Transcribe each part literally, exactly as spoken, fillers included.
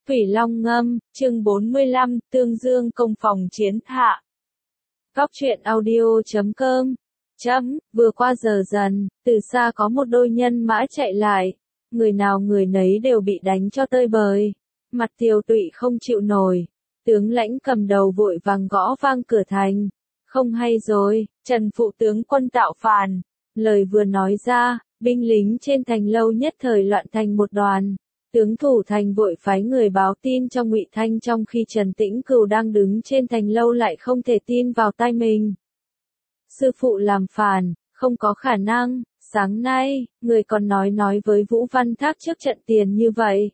Thủy Long Ngâm, chương bốn mươi lăm, Tương Dương công phòng chiến hạ. Góc truyện audio chấm com. Chấm, vừa qua giờ dần, từ xa có một đôi nhân mã chạy lại. Người nào người nấy đều bị đánh cho tơi bời. Mặt tiều tụy không chịu nổi. Tướng lãnh cầm đầu vội vàng gõ vang cửa thành. Không hay rồi, Trần phụ tướng quân tạo phản. Lời vừa nói ra, binh lính trên thành lâu nhất thời loạn thành một đoàn. Tướng thủ thành vội phái người báo tin cho Ngụy Thanh, trong khi Trần Tĩnh Cừu đang đứng trên thành lâu lại không thể tin vào tai mình. Sư phụ làm phản, không có khả năng, sáng nay, người còn nói nói với Vũ Văn Thác trước trận tiền như vậy.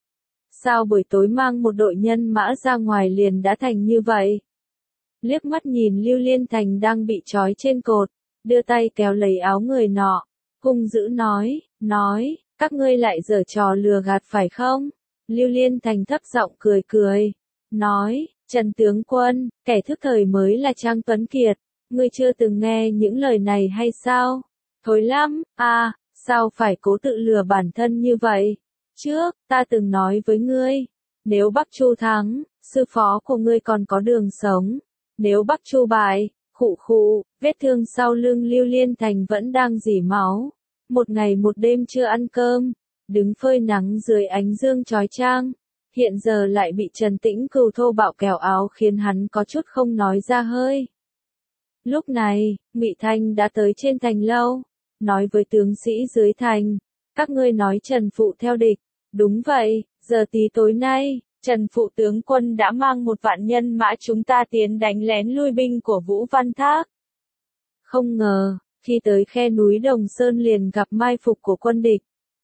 Sao buổi tối mang một đội nhân mã ra ngoài liền đã thành như vậy? Liếc mắt nhìn Lưu Liên Thành đang bị trói trên cột, đưa tay kéo lấy áo người nọ, hung dữ nói, nói, các ngươi lại giở trò lừa gạt phải không? Lưu Liên Thành thấp giọng cười cười, nói, Trần tướng quân, kẻ thức thời mới là Trang Tuấn Kiệt, ngươi chưa từng nghe những lời này hay sao? Thối lắm, à, sao phải cố tự lừa bản thân như vậy? Trước, ta từng nói với ngươi, nếu Bắc Chu thắng, sư phó của ngươi còn có đường sống, nếu Bắc Chu bại, khụ khụ, vết thương sau lưng Lưu Liên Thành vẫn đang rỉ máu. Một ngày một đêm chưa ăn cơm, đứng phơi nắng dưới ánh dương chói chang, hiện giờ lại bị Trần Tĩnh Cừu thô bạo kéo áo khiến hắn có chút không nói ra hơi. Lúc này, Ngụy Thanh đã tới trên thành lâu, nói với tướng sĩ dưới thành, các ngươi nói Trần phụ theo địch, đúng vậy, giờ tí tối nay, Trần phụ tướng quân đã mang một vạn nhân mã chúng ta tiến đánh lén lui binh của Vũ Văn Thác. Không ngờ, khi tới khe núi Đồng Sơn liền gặp mai phục của quân địch.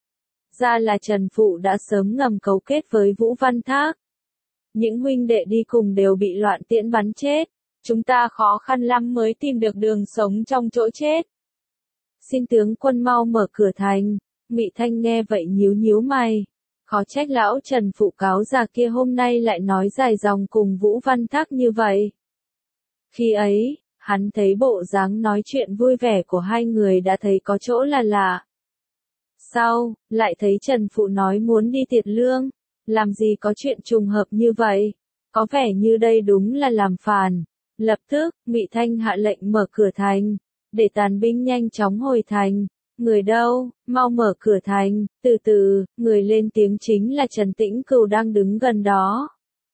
Ra là Trần phụ đã sớm ngầm cấu kết với Vũ Văn Thác. Những huynh đệ đi cùng đều bị loạn tiễn bắn chết. Chúng ta khó khăn lắm mới tìm được đường sống trong chỗ chết. Xin tướng quân mau mở cửa thành. Ngụy Thanh nghe vậy nhíu nhíu mày. Khó trách lão Trần phụ cáo già kia hôm nay lại nói dài dòng cùng Vũ Văn Thác như vậy. Khi ấy, hắn thấy bộ dáng nói chuyện vui vẻ của hai người đã thấy có chỗ là lạ. Sau, lại thấy Trần phụ nói muốn đi Tiệt Lương, làm gì có chuyện trùng hợp như vậy, có vẻ như đây đúng là làm phản. Lập tức, Ngụy Thanh hạ lệnh mở cửa thành, để tàn binh nhanh chóng hồi thành. Người đâu, mau mở cửa thành, từ từ, người lên tiếng chính là Trần Tĩnh Cừu đang đứng gần đó.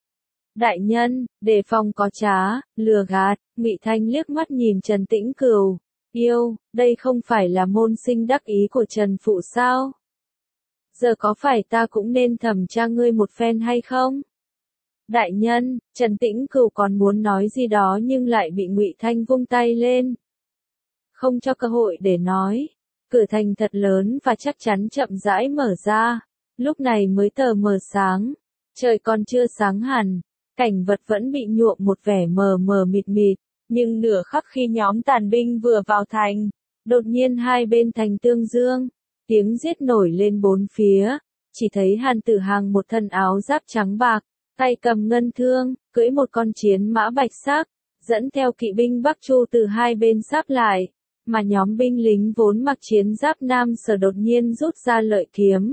Đại nhân, đề phòng có trá, lừa gạt. Ngụy Thanh liếc mắt nhìn Trần Tĩnh Cừu, yêu, đây không phải là môn sinh đắc ý của Trần phụ sao? Giờ có phải ta cũng nên thẩm tra ngươi một phen hay không? Đại nhân, Trần Tĩnh Cừu còn muốn nói gì đó nhưng lại bị Ngụy Thanh vung tay lên. Không cho cơ hội để nói. Cửa thành thật lớn và chắc chắn chậm rãi mở ra. Lúc này mới tờ mờ sáng. Trời còn chưa sáng hẳn. Cảnh vật vẫn bị nhuộm một vẻ mờ mờ mịt mịt. Nhưng nửa khắc khi nhóm tàn binh vừa vào thành, đột nhiên hai bên thành Tương Dương, tiếng giết nổi lên bốn phía. Chỉ thấy Hàn Tử Hằng một thân áo giáp trắng bạc, tay cầm ngân thương, cưỡi một con chiến mã bạch sắc, dẫn theo kỵ binh Bắc Chu từ hai bên sáp lại, mà nhóm binh lính vốn mặc chiến giáp Nam Sở đột nhiên rút ra lợi kiếm,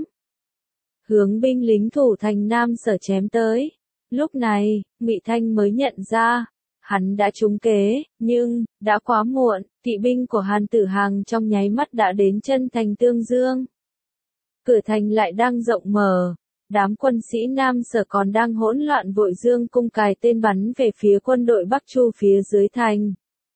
hướng binh lính thủ thành Nam Sở chém tới. Lúc này, Ngụy Thanh mới nhận ra, hắn đã trúng kế, nhưng, đã quá muộn, kỵ binh của Hàn Tử Hằng trong nháy mắt đã đến chân thành Tương Dương. Cửa thành lại đang rộng mở. Đám quân sĩ Nam Sở còn đang hỗn loạn vội dương cung cài tên bắn về phía quân đội Bắc Chu phía dưới thành.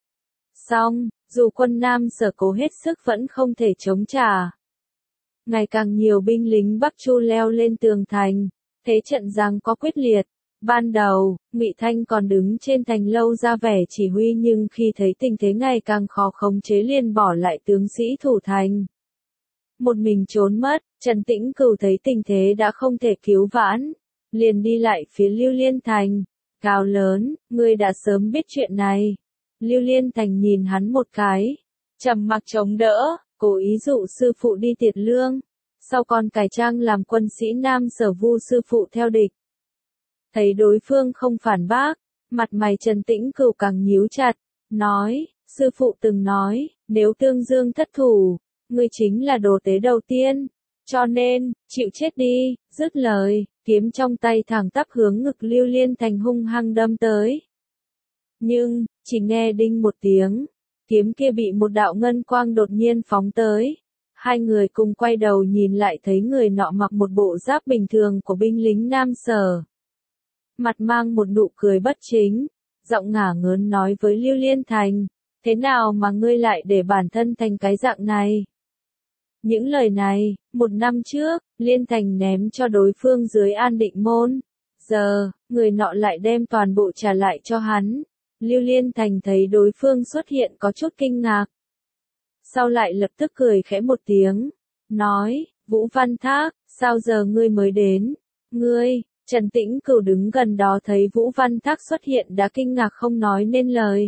Song, dù quân Nam Sở cố hết sức vẫn không thể chống trả. Ngày càng nhiều binh lính Bắc Chu leo lên tường thành, thế trận giằng có quyết liệt. Ban đầu, Ngụy Thanh còn đứng trên thành lâu ra vẻ chỉ huy nhưng khi thấy tình thế ngày càng khó khống chế liền bỏ lại tướng sĩ thủ thành. Một mình trốn mất, Trần Tĩnh Cừu thấy tình thế đã không thể cứu vãn, liền đi lại phía Lưu Liên Thành, gào lớn, ngươi đã sớm biết chuyện này. Lưu Liên Thành nhìn hắn một cái, trầm mặc chống đỡ, cố ý dụ sư phụ đi Tiệt Lương, sau còn cải trang làm quân sĩ Nam Sở vu sư phụ theo địch. Thấy đối phương không phản bác, mặt mày Trần Tĩnh Cừu càng nhíu chặt, nói, sư phụ từng nói, nếu Tương Dương thất thủ, ngươi chính là đồ tế đầu tiên, cho nên, chịu chết đi. Dứt lời, kiếm trong tay thẳng tắp hướng ngực Lưu Liên Thành hung hăng đâm tới. Nhưng, chỉ nghe đinh một tiếng, kiếm kia bị một đạo ngân quang đột nhiên phóng tới. Hai người cùng quay đầu nhìn lại thấy người nọ mặc một bộ giáp bình thường của binh lính Nam Sở. Mặt mang một nụ cười bất chính, giọng ngả ngớn nói với Lưu Liên Thành, thế nào mà ngươi lại để bản thân thành cái dạng này? Những lời này, một năm trước, Liên Thành ném cho đối phương dưới An Định Môn. Giờ, người nọ lại đem toàn bộ trả lại cho hắn. Lưu Liên Thành thấy đối phương xuất hiện có chút kinh ngạc. Sau lại lập tức cười khẽ một tiếng, nói, Vũ Văn Thác, sao giờ ngươi mới đến? Ngươi, Trần Tĩnh Cửu đứng gần đó thấy Vũ Văn Thác xuất hiện đã kinh ngạc không nói nên lời.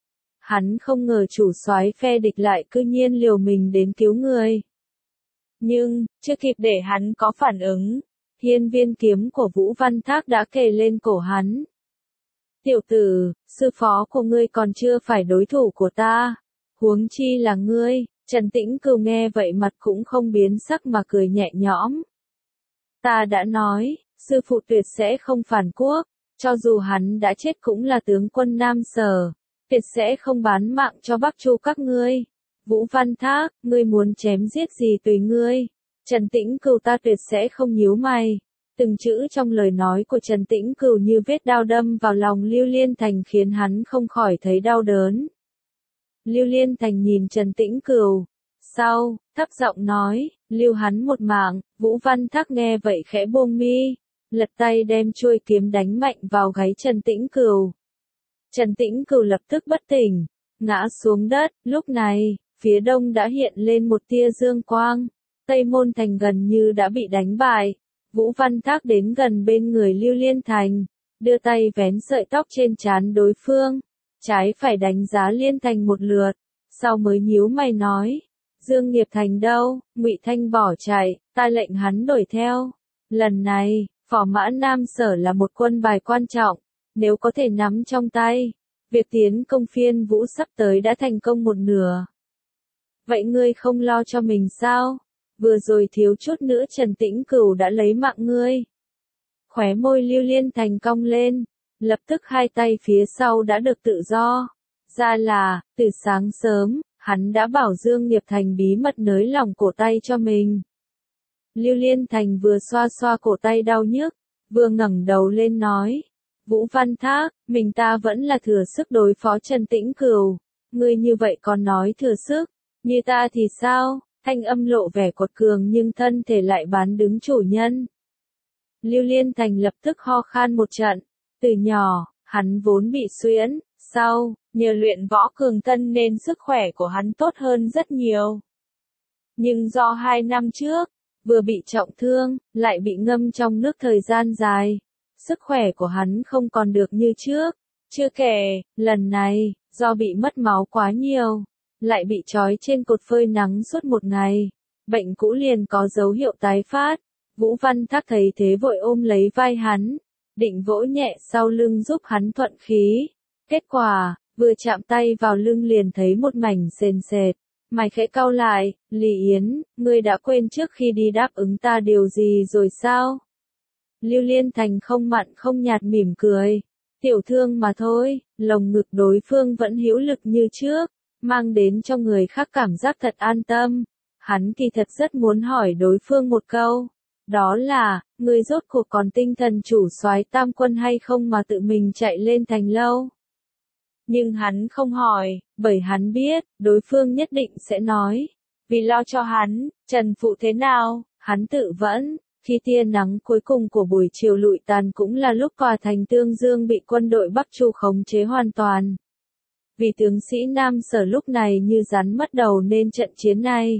Hắn không ngờ chủ soái phe địch lại cư nhiên liều mình đến cứu người. Nhưng, chưa kịp để hắn có phản ứng, hiên viên kiếm của Vũ Văn Thác đã kề lên cổ hắn. Tiểu tử, sư phó của ngươi còn chưa phải đối thủ của ta, huống chi là ngươi. Trần Tĩnh Cửu nghe vậy mặt cũng không biến sắc mà cười nhẹ nhõm. Ta đã nói, sư phụ tuyệt sẽ không phản quốc, cho dù hắn đã chết cũng là tướng quân Nam Sở, tuyệt sẽ không bán mạng cho Bắc Chu các ngươi. Vũ Văn Thác, ngươi muốn chém giết gì tùy ngươi. Trần Tĩnh Cửu ta tuyệt sẽ không nhíu mày. Từng chữ trong lời nói của Trần Tĩnh Cửu như vết đao đâm vào lòng Lưu Liên Thành khiến hắn không khỏi thấy đau đớn. Lưu Liên Thành nhìn Trần Tĩnh Cửu, sau, thấp giọng nói, lưu hắn một mạng. Vũ Văn Thác nghe vậy khẽ buông mi, lật tay đem chuôi kiếm đánh mạnh vào gáy Trần Tĩnh Cửu. Trần Tĩnh Cửu lập tức bất tỉnh, ngã xuống đất. Lúc này, phía đông đã hiện lên một tia dương quang, Tây Môn Thành gần như đã bị đánh bại. Vũ Văn Thác đến gần bên người Lưu Liên Thành, đưa tay vén sợi tóc trên trán đối phương, trái phải đánh giá Liên Thành một lượt, sau mới nhíu mày nói, Dương Nghiệp Thành đâu? Ngụy Thanh bỏ chạy, ta lệnh hắn đuổi theo. Lần này, Phò Mã Nam Sở là một quân bài quan trọng, nếu có thể nắm trong tay, việc tiến công Phiên Vũ sắp tới đã thành công một nửa. Vậy ngươi không lo cho mình sao? Vừa rồi thiếu chút nữa Trần Tĩnh Cửu đã lấy mạng ngươi. Khóe môi Lưu Liên Thành cong lên, lập tức hai tay phía sau đã được tự do. Ra là, từ sáng sớm, hắn đã bảo Dương Nghiệp Thành bí mật nới lỏng cổ tay cho mình. Lưu Liên Thành vừa xoa xoa cổ tay đau nhức, vừa ngẩng đầu lên nói, Vũ Văn Thác, mình ta vẫn là thừa sức đối phó Trần Tĩnh Cửu. Ngươi như vậy còn nói thừa sức, như ta thì sao? Thanh âm lộ vẻ quật cường nhưng thân thể lại bán đứng chủ nhân. Lưu Liên Thành lập tức ho khan một trận. Từ nhỏ, hắn vốn bị suyễn, sau, nhờ luyện võ cường thân nên sức khỏe của hắn tốt hơn rất nhiều. Nhưng do hai năm trước, vừa bị trọng thương, lại bị ngâm trong nước thời gian dài, sức khỏe của hắn không còn được như trước. Chưa kể, lần này, do bị mất máu quá nhiều, lại bị trói trên cột phơi nắng suốt một ngày, bệnh cũ liền có dấu hiệu tái phát. Vũ Văn Thác thấy thế vội ôm lấy vai hắn, định vỗ nhẹ sau lưng giúp hắn thuận khí. Kết quả, vừa chạm tay vào lưng liền thấy một mảnh sền sệt, mày khẽ cau lại, Lý Yến, ngươi đã quên trước khi đi đáp ứng ta điều gì rồi sao? Lưu Liên Thành không mặn không nhạt mỉm cười, tiểu thương mà thôi. Lồng ngực đối phương vẫn hữu lực như trước, mang đến cho người khác cảm giác thật an tâm. Hắn kỳ thật rất muốn hỏi đối phương một câu, đó là, ngươi rốt cuộc còn tinh thần chủ soái tam quân hay không mà tự mình chạy lên thành lâu. Nhưng hắn không hỏi, bởi hắn biết, đối phương nhất định sẽ nói. Vì lo cho hắn, Trần Phụ thế nào, hắn tự vẫn. Khi tia nắng cuối cùng của buổi chiều lụi tàn cũng là lúc tòa thành Tương Dương bị quân đội Bắc Chu khống chế hoàn toàn. Vì tướng sĩ Nam Sở lúc này như rắn mất đầu nên trận chiến này,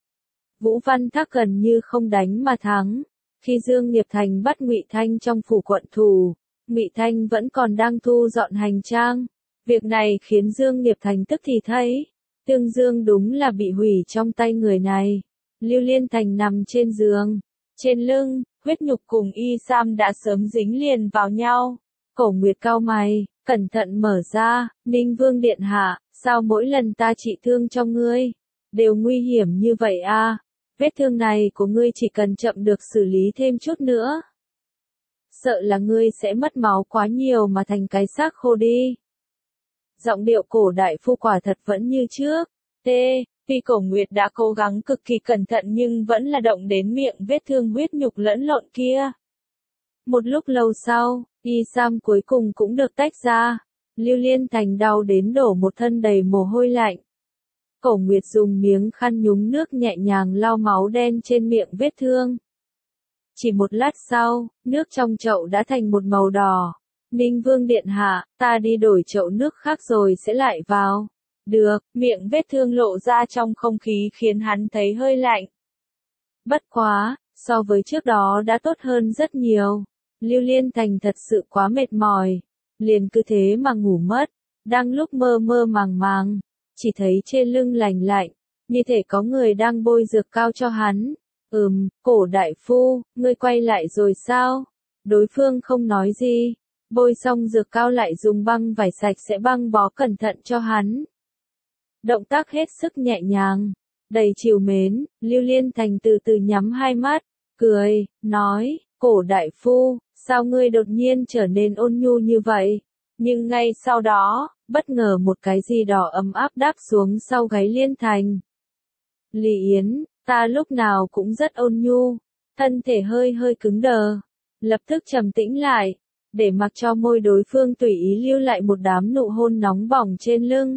Vũ Văn Thác gần như không đánh mà thắng. Khi Dương Nghiệp Thành bắt Ngụy Thanh trong phủ quận thủ, Ngụy Thanh vẫn còn đang thu dọn hành trang. Việc này khiến Dương Nghiệp Thành tức thì thấy, Tương Dương đúng là bị hủy trong tay người này. Lưu Liên Thành nằm trên giường, trên lưng, huyết nhục cùng y sam đã sớm dính liền vào nhau. Cổ Nguyệt cau mày, cẩn thận mở ra, Ninh Vương điện hạ, sao mỗi lần ta trị thương cho ngươi, đều nguy hiểm như vậy a? Vết thương này của ngươi chỉ cần chậm được xử lý thêm chút nữa, sợ là ngươi sẽ mất máu quá nhiều mà thành cái xác khô đi. Giọng điệu cổ đại phu quả thật vẫn như trước. T. Tuy Cổ Nguyệt đã cố gắng cực kỳ cẩn thận nhưng vẫn là động đến miệng vết thương huyết nhục lẫn lộn kia. Một lúc lâu sau, y sam cuối cùng cũng được tách ra. Lưu Liên Thành đau đến đổ một thân đầy mồ hôi lạnh. Cổ Nguyệt dùng miếng khăn nhúng nước nhẹ nhàng lau máu đen trên miệng vết thương. Chỉ một lát sau, nước trong chậu đã thành một màu đỏ. Ninh Vương điện hạ, ta đi đổi chậu nước khác rồi sẽ lại vào. Được, miệng vết thương lộ ra trong không khí khiến hắn thấy hơi lạnh. Bất quá, so với trước đó đã tốt hơn rất nhiều. Lưu Liên Thành thật sự quá mệt mỏi. Liền cứ thế mà ngủ mất. Đang lúc mơ mơ màng màng, chỉ thấy trên lưng lành lạnh, như thể có người đang bôi dược cao cho hắn. Ừm, Cổ đại phu, ngươi quay lại rồi sao? Đối phương không nói gì. Bôi xong dược cao lại dùng băng vải sạch sẽ băng bó cẩn thận cho hắn. Động tác hết sức nhẹ nhàng, đầy trìu mến, Lưu Liên Thành từ từ nhắm hai mắt, cười, nói, Cổ đại phu, sao ngươi đột nhiên trở nên ôn nhu như vậy? Nhưng ngay sau đó, bất ngờ một cái gì đó ấm áp đáp xuống sau gáy Liên Thành. Lý Yến, ta lúc nào cũng rất ôn nhu, thân thể hơi hơi cứng đờ, lập tức trầm tĩnh lại, để mặc cho môi đối phương tùy ý lưu lại một đám nụ hôn nóng bỏng trên lưng.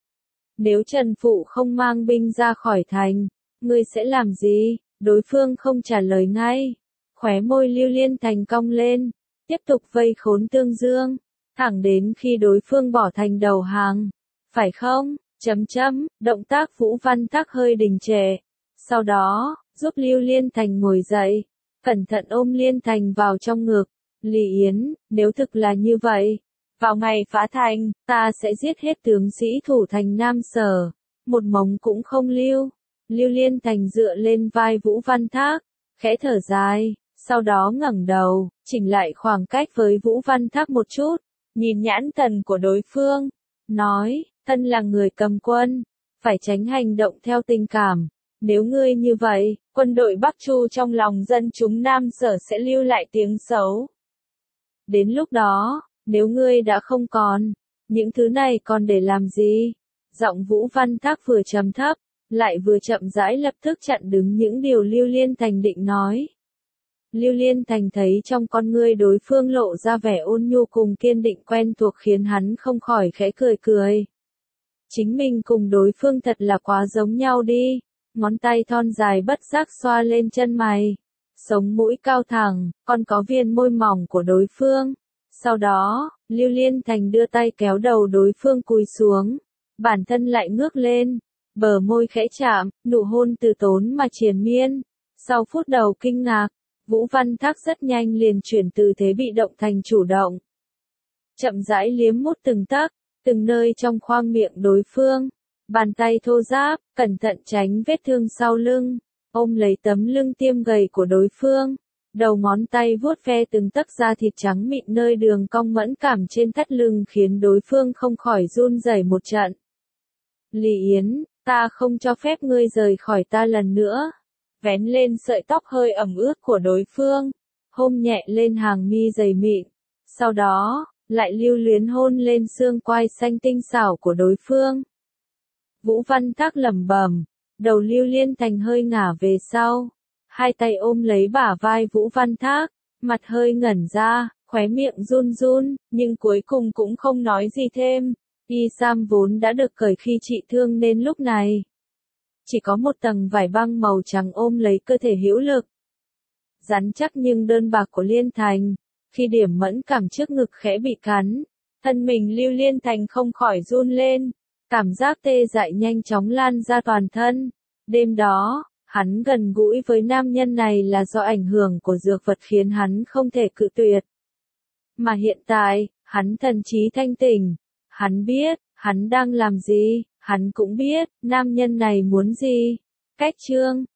Nếu Trần Phụ không mang binh ra khỏi thành, ngươi sẽ làm gì? Đối phương không trả lời ngay. Khóe môi Lưu Liên Thành cong lên, tiếp tục vây khốn Tương Dương, thẳng đến khi đối phương bỏ thành đầu hàng. Phải không? Chấm chấm, động tác Vũ Văn Thác hơi đình trệ. Sau đó, giúp Lưu Liên Thành ngồi dậy, cẩn thận ôm Liên Thành vào trong ngực. Lý Yến, nếu thực là như vậy, vào ngày phá thành, ta sẽ giết hết tướng sĩ thủ thành Nam Sở, một mống cũng không lưu. Lưu Liên Thành dựa lên vai Vũ Văn Thác, khẽ thở dài, sau đó ngẩng đầu, chỉnh lại khoảng cách với Vũ Văn Thác một chút, nhìn nhãn thần của đối phương, nói, thân là người cầm quân, phải tránh hành động theo tình cảm. Nếu ngươi như vậy, quân đội Bắc Chu trong lòng dân chúng Nam Sở sẽ lưu lại tiếng xấu. Đến lúc đó, nếu ngươi đã không còn, những thứ này còn để làm gì? Giọng Vũ Văn Thác vừa trầm thấp, lại vừa chậm rãi lập tức chặn đứng những điều Lưu Liên Thành định nói. Lưu Liên Thành thấy trong con ngươi đối phương lộ ra vẻ ôn nhu cùng kiên định quen thuộc khiến hắn không khỏi khẽ cười cười. Chính mình cùng đối phương thật là quá giống nhau đi. Ngón tay thon dài bất giác xoa lên chân mày. Sống mũi cao thẳng, còn có viên môi mỏng của đối phương. Sau đó, Lưu Liên Thành đưa tay kéo đầu đối phương cúi xuống. Bản thân lại ngước lên. Bờ môi khẽ chạm, nụ hôn từ tốn mà triền miên. Sau phút đầu kinh ngạc, Vũ Văn Thác rất nhanh liền chuyển từ thế bị động thành chủ động. Chậm rãi liếm mút từng tấc, từng nơi trong khoang miệng đối phương. Bàn tay thô ráp, cẩn thận tránh vết thương sau lưng, ôm lấy tấm lưng tiêm gầy của đối phương. Đầu ngón tay vuốt ve từng tấc da thịt trắng mịn nơi đường cong mẫn cảm trên thắt lưng khiến đối phương không khỏi run rẩy một trận. Lý Yến, ta không cho phép ngươi rời khỏi ta lần nữa. Vén lên sợi tóc hơi ẩm ướt của đối phương, hôn nhẹ lên hàng mi dày mịn. Sau đó, lại lưu luyến hôn lên xương quai xanh tinh xảo của đối phương. Vũ Văn Thác lẩm bẩm, đầu Lưu Liên Thành hơi ngả về sau, hai tay ôm lấy bả vai Vũ Văn Thác, mặt hơi ngẩn ra, khóe miệng run run, nhưng cuối cùng cũng không nói gì thêm. Y sam vốn đã được cởi khi trị thương nên lúc này chỉ có một tầng vải băng màu trắng ôm lấy cơ thể hữu lực. Rắn chắc nhưng đơn bạc của Liên Thành, khi điểm mẫn cảm trước ngực khẽ bị cắn, thân mình Lưu Liên Thành không khỏi run lên. Cảm giác tê dại nhanh chóng lan ra toàn thân. Đêm đó, hắn gần gũi với nam nhân này là do ảnh hưởng của dược vật khiến hắn không thể cự tuyệt. Mà hiện tại, hắn thần trí thanh tỉnh. Hắn biết, hắn đang làm gì, hắn cũng biết, nam nhân này muốn gì. Cách chương